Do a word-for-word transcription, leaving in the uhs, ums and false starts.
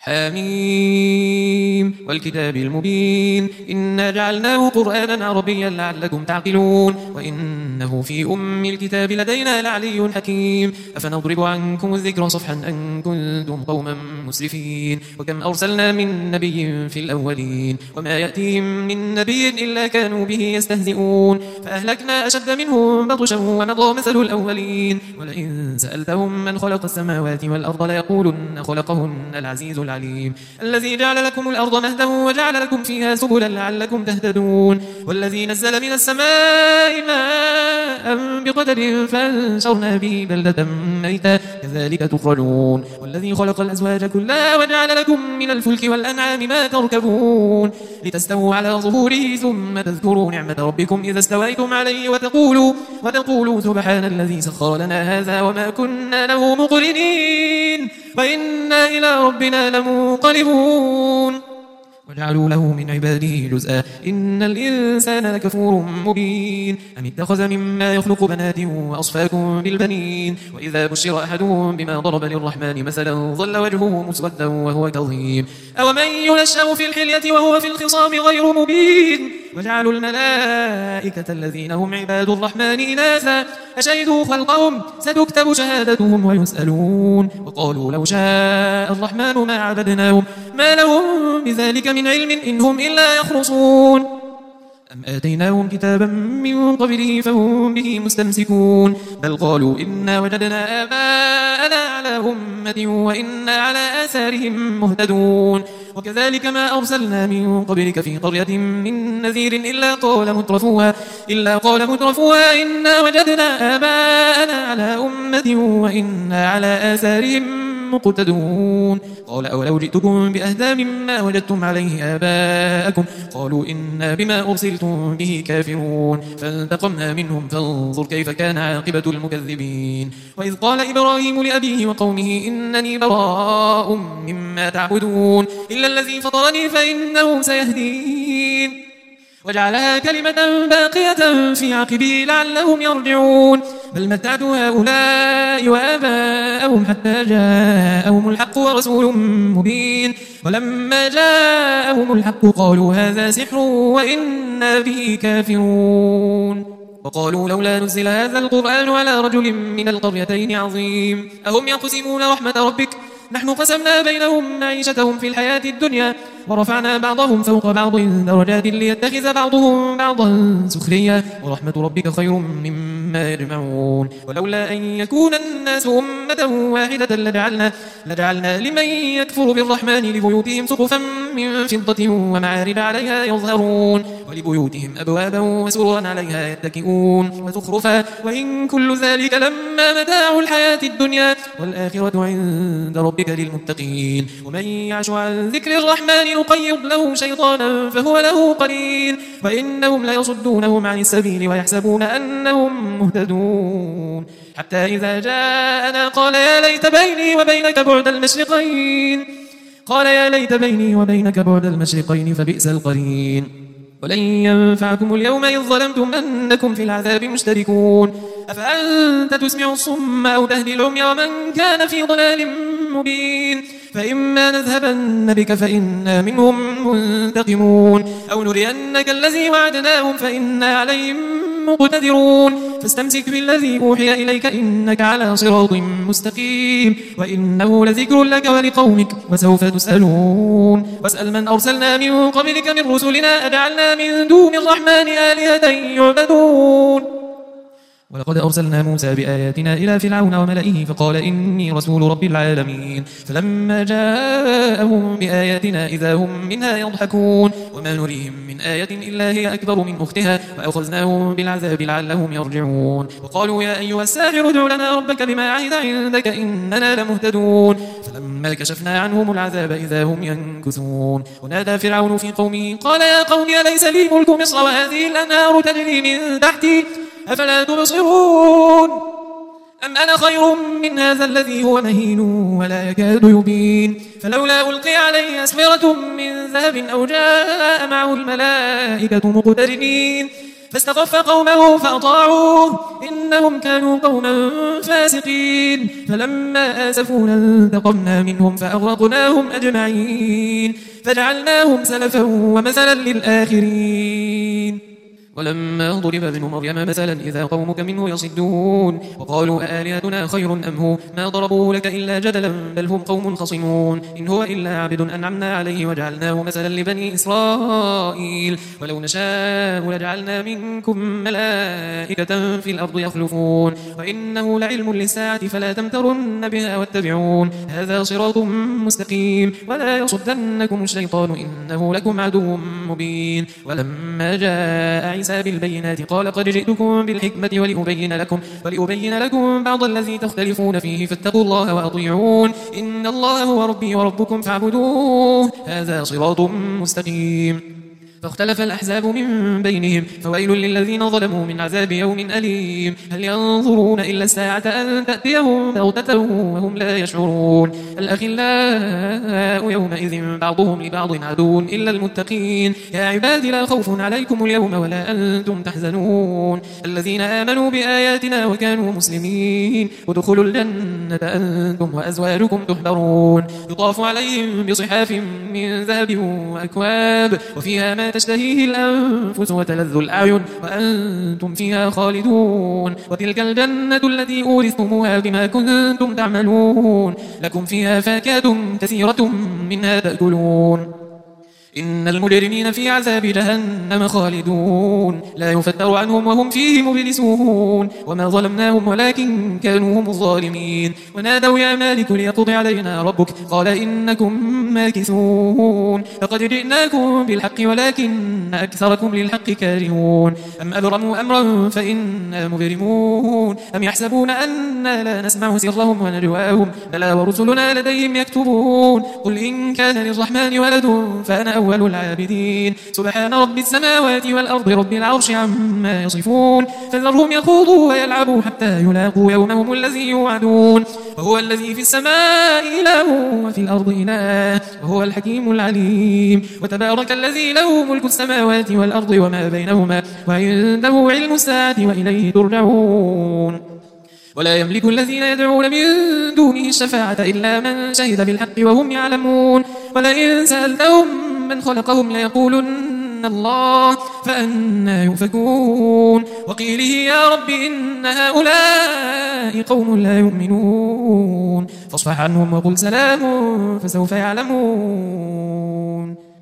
حميم والكتاب المبين إنا جعلناه قرآنا عربيا لعلكم تعقلون وإنه في أم الكتاب لدينا لعلي حكيم أفنضرب عنكم الذكر صفحا أن كنتم قوما مسرفين وكم أرسلنا من نبي في الأولين وما يأتيهم من نبي إلا كانوا به يستهزئون فأهلكنا أشد منهم بطشا ومضى مثل الأولين ولئن سألتهم من خلق السماوات والأرض ليقولن خلقهن العزيز العليم الذي جعل لكم الأرض مهدا وجعل لكم فيها سبلا لعلكم تهتدون والذي نزل من السماء ماء بقدر فانشرنا به بلدة ميتا كذلك تخرجون والذي خلق الأزواج كلها وجعل لكم من الفلك والأنعام ما تركبون لتستووا على ظهوره ثم تذكروا نعمة ربكم إذا استويتم عليه وتقولوا, وتقولوا سبحان الذي سخر لنا هذا وما كنا له مقرنين وإنا إلى ربنا لمنقلبون وجعلوا له من عباده جزءا إن الإنسان لكفور مبين أم اتخذ مما يخلق بنات وأصفاكم بالبنين وإذا بشر أحدهم بما ضرب للرحمن مثلا ظل وجهه مسودا وهو كظيم أومن ينشأ في الحلية وهو في الخصام غير مبين وجعلوا الملائكة الذين هم عباد الرحمن إناثا أشهدوا خلقهم ستكتب شهادتهم ويسألون وقالوا لو شاء الرحمن ما عبدناهم ما لهم بذلك من علم إن هم إلا يخرصون أم آتيناهم كتابا من قبله فهم به مستمسكون بل قالوا إنا وجدنا آباءنا على أمة وإنا على آثارهم مهتدون وكذلك ما أرسلنا من قبلك في قرية من نذير إلا قال مترفوها, إلا قال مترفوها إنا وجدنا آباءنا على أمة وإنا على آثارهم مقتدون قال أولو جئتكم بأهدى مما وجدتم عليه آباءكم قالوا إنا بما أرسلتم به كافرون فانتقمنا منهم فانظر كيف كان عاقبة المكذبين وإذ قال إبراهيم لأبيه وقومه إنني براء مما تعبدون إلا الذي فطرني فإنه سيهدين وجعلها كلمة باقية في عقبه لعلهم يرجعون بل متعت هؤلاء وآباءهم حتى جاءهم الحق ورسول مبين ولما جاءهم الحق قالوا هذا سحر وإنا به كافرون وقالوا لولا نزل هذا القرآن على رجل من القريتين عظيم أهم يقسمون رحمة ربك نحن قسمنا بينهم معيشتهم في الحياة الدنيا ورفعنا بعضهم فوق بعض درجات ليتخذ بعضهم بعضا سخريا ورحمة ربك خير مما يجمعون ولولا أن يكون الناس أمة واحدة لجعلنا, لجعلنا لمن يكفر بالرحمن لبيوتهم سقفا من فضة ومعارج عليها يظهرون ولبيوتهم أبوابا وسررا عليها يتكئون وزخرفا وإن كل ذلك لما متاع الحياة الدنيا والآخرة عند ربك للمتقين ومن يعش عن ذكر الرحمن يقيض له شيطانا فهو له قرين وإنهم ليصدونهم عن السبيل ويحسبون أنهم مهتدون حتى إذا جاءنا قال يا ليت بيني وبينك بعد المشرقين قال يا ليت بيني وبينك بعد المشرقين فبئس القرين ولن ينفعكم اليوم إذ ظلمتم أنكم في العذاب مشتركون أفأنت تسمع الصم أو تهدي العمي ومن كان في ضلال مبين فإما نذهبن بك فإنا منهم منتقمون أو نرينك الذي وعدناهم فإنا عليهم مقتدرون فاستمسك بالذي أوحي إليك إنك على صراط مستقيم وإنه لذكر لك ولقومك وسوف تسألون واسأل من أرسلنا من قبلك من رسلنا أجعلنا من دون الرحمن آلهة يعبدون ولقد أرسلنا موسى بآياتنا إلى فرعون وملئه فقال إني رسول رب العالمين فلما جاءهم بآياتنا إذا هم منها يضحكون وما نريهم من آية إلا هي أكبر من أختها وأخذناهم بالعذاب لعلهم يرجعون وقالوا يا أيها الساحر ادع لنا ربك بما عهد عندك إننا لمهتدون فلما كشفنا عنهم العذاب إذا هم ينكثون ونادى فرعون في قومه قال يا قوم أليس لي ملك مصر وهذه الأنهار تجري من تحتي أفلا تبصرون أم أنا خير من هذا الذي هو مهين ولا يكاد يبين فلولا ألقي عليه أسورة من ذهب أو جاء معه الملائكة مقترنين فاستخف قومه فأطاعوه إنهم كانوا قوما فاسقين فلما آسفونا انتقمنا منهم فأغرقناهم أجمعين فجعلناهم سلفا ومثلا للآخرين ولما ضرب ابن مريم مثلا إذا قومك منه يصدون وقالوا أآلهتنا خير أم هو ما ضربوه لك إلا جدلا بل هم قوم خصمون إن هو إلا عبد أنعمنا عليه وجعلناه مثلا لبني إسرائيل ولو نشاء لجعلنا منكم ملائكة في الأرض يخلفون وإنه لعلم للساعة فلا تمترن بها واتبعون هذا صراط مستقيم ولا يصدنكم الشيطان إنه لكم عدو مبين ولما جاء عيسى بالبينات قال قد جئتكم بالحكمة ولأبين لكم, ولأبين لكم بعض الذي تختلفون فيه فاتقوا الله وأطيعون إن الله هو ربي وربكم فاعبدوه هذا صراط مستقيم فاختلف الأحزاب من بينهم فويل للذين ظلموا من عذاب يوم أليم هل ينظرون إلا الساعة أن تأتيهم بغتة وهم لا يشعرون الأخلاء يومئذ بعضهم لبعض عدو إلا المتقين يا عباد لا خوف عليكم اليوم ولا أنتم تحزنون الذين آمنوا بآياتنا وكانوا مسلمين ادخلوا الجنة أنتم وأزواجكم تحبرون يطاف عليهم بصحاف من ذهب وأكواب وفيها ما تشتهيه الأنفس وتلذ الأعين وأنتم فيها خالدون وتلك الجنة التي أورثتموها بما كنتم تعملون لكم فيها فاكهة كثيرة منها تأكلون إن المجرمين في عذاب جهنم خالدون لا يفتر عنهم وهم فيه مبلسون وما ظلمناهم ولكن كانوا هم الظالمين ونادوا يا مالك ليقضي علينا ربك قال إنكم ماكثون لقد جئناكم بالحق ولكن أكثركم للحق كارهون أم أبرموا أمرا فإنا مجرمون أم يحسبون أننا لا نسمع سرهم ونجواهم بلى ورسلنا لديهم يكتبون قل إن كان للرحمن ولد فأنا أول العابدين سبحان رب السماوات والأرض رب العرش عما يصفون فذرهم يخوضوا ويلعبوا حتى يلاقوا يومهم الذي يوعدون وهو الذي في السماء إله وفي الأرض إله وهو الحكيم العليم وتبارك الذي له ملك السماوات والأرض وما بينهما وعنده علم الساعة وإليه ترجعون ولا يملك الذين يدعون من دونه الشفاعة إلا من شهد بالحق وهم يعلمون ولئن سألتهم من خلقهم ليقولن الله فأنا يؤفكون وقيله يا رب إن هؤلاء قوم لا يؤمنون فاصفح عنهم وقل سلام فسوف يعلمون.